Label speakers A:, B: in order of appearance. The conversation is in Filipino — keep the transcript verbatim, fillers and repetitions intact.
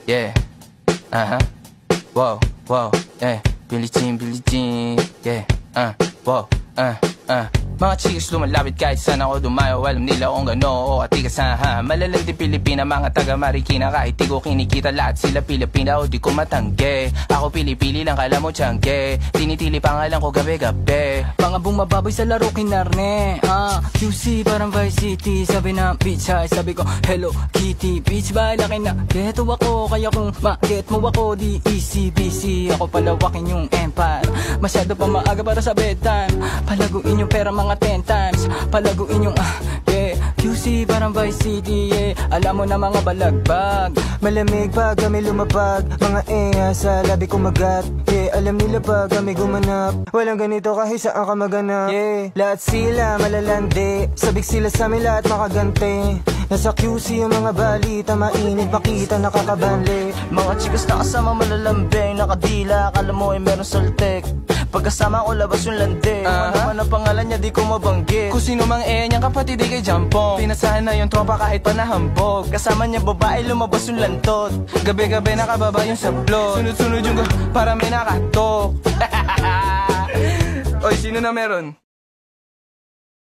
A: yeah. Uh-huh. Wow, wow, yeah. Billie Jean, Billie Jean, yeah. Uh, wow, uh, uh. Mga chicks lumalapit kahit saan ako dumayo. Alam nila kung gano o atigasahan. Malalang di Pilipina, mga taga Marikina. Kahit di ko kinikita lahat sila Pilipina o di ko matangge. Ako pili-pili lang kala mo tiyangge. Tinitili pangalan ko gabi-gabi.
B: Mga bumababoy sa laro kinarne. Ah, Q C parang Vice City. Sabi na bitch ay sabi ko Hello Kitty. Bitch ba laki na geto ako. Kaya kung ma-get mo ako di easy busy. Ako palawakin yung empire. Masyado pa maaga para sa bedtime. Palaguin yung pera mga ten times. Palaguin yung ah, yeah. Q C parang Vice City, yeah. Alam mo na mga balagbag.
C: Malamig pag kami lumapag. Mga eya sa labi kumagat. Yeah, alam nila pag kami gumanap. Walang ganito kahit saan ka maganap. Yeah, lahat sila malalandi. Sabik sila sa amin lahat makaganti. Nasa Q C yung mga balita. Mainit makita nakakabanli.
D: Mga chikas na kasama malalambing. Nakadila, akala mo ay meron saltek. Pagkasama ko labas yung lande.
A: uh-huh.
D: Ano man ang pangalan niya di ko mabanggit.
A: Kung sino mang eh niyang kapatid di kay Jampong. Pinasahan na yung tropa kahit pa nahambog.
D: Kasama niya babae lumabas yung lantot.
A: Gabi-gabi nakababa yung sablot. Sunod-sunod yung go para may nakatok. Oy, sino na meron?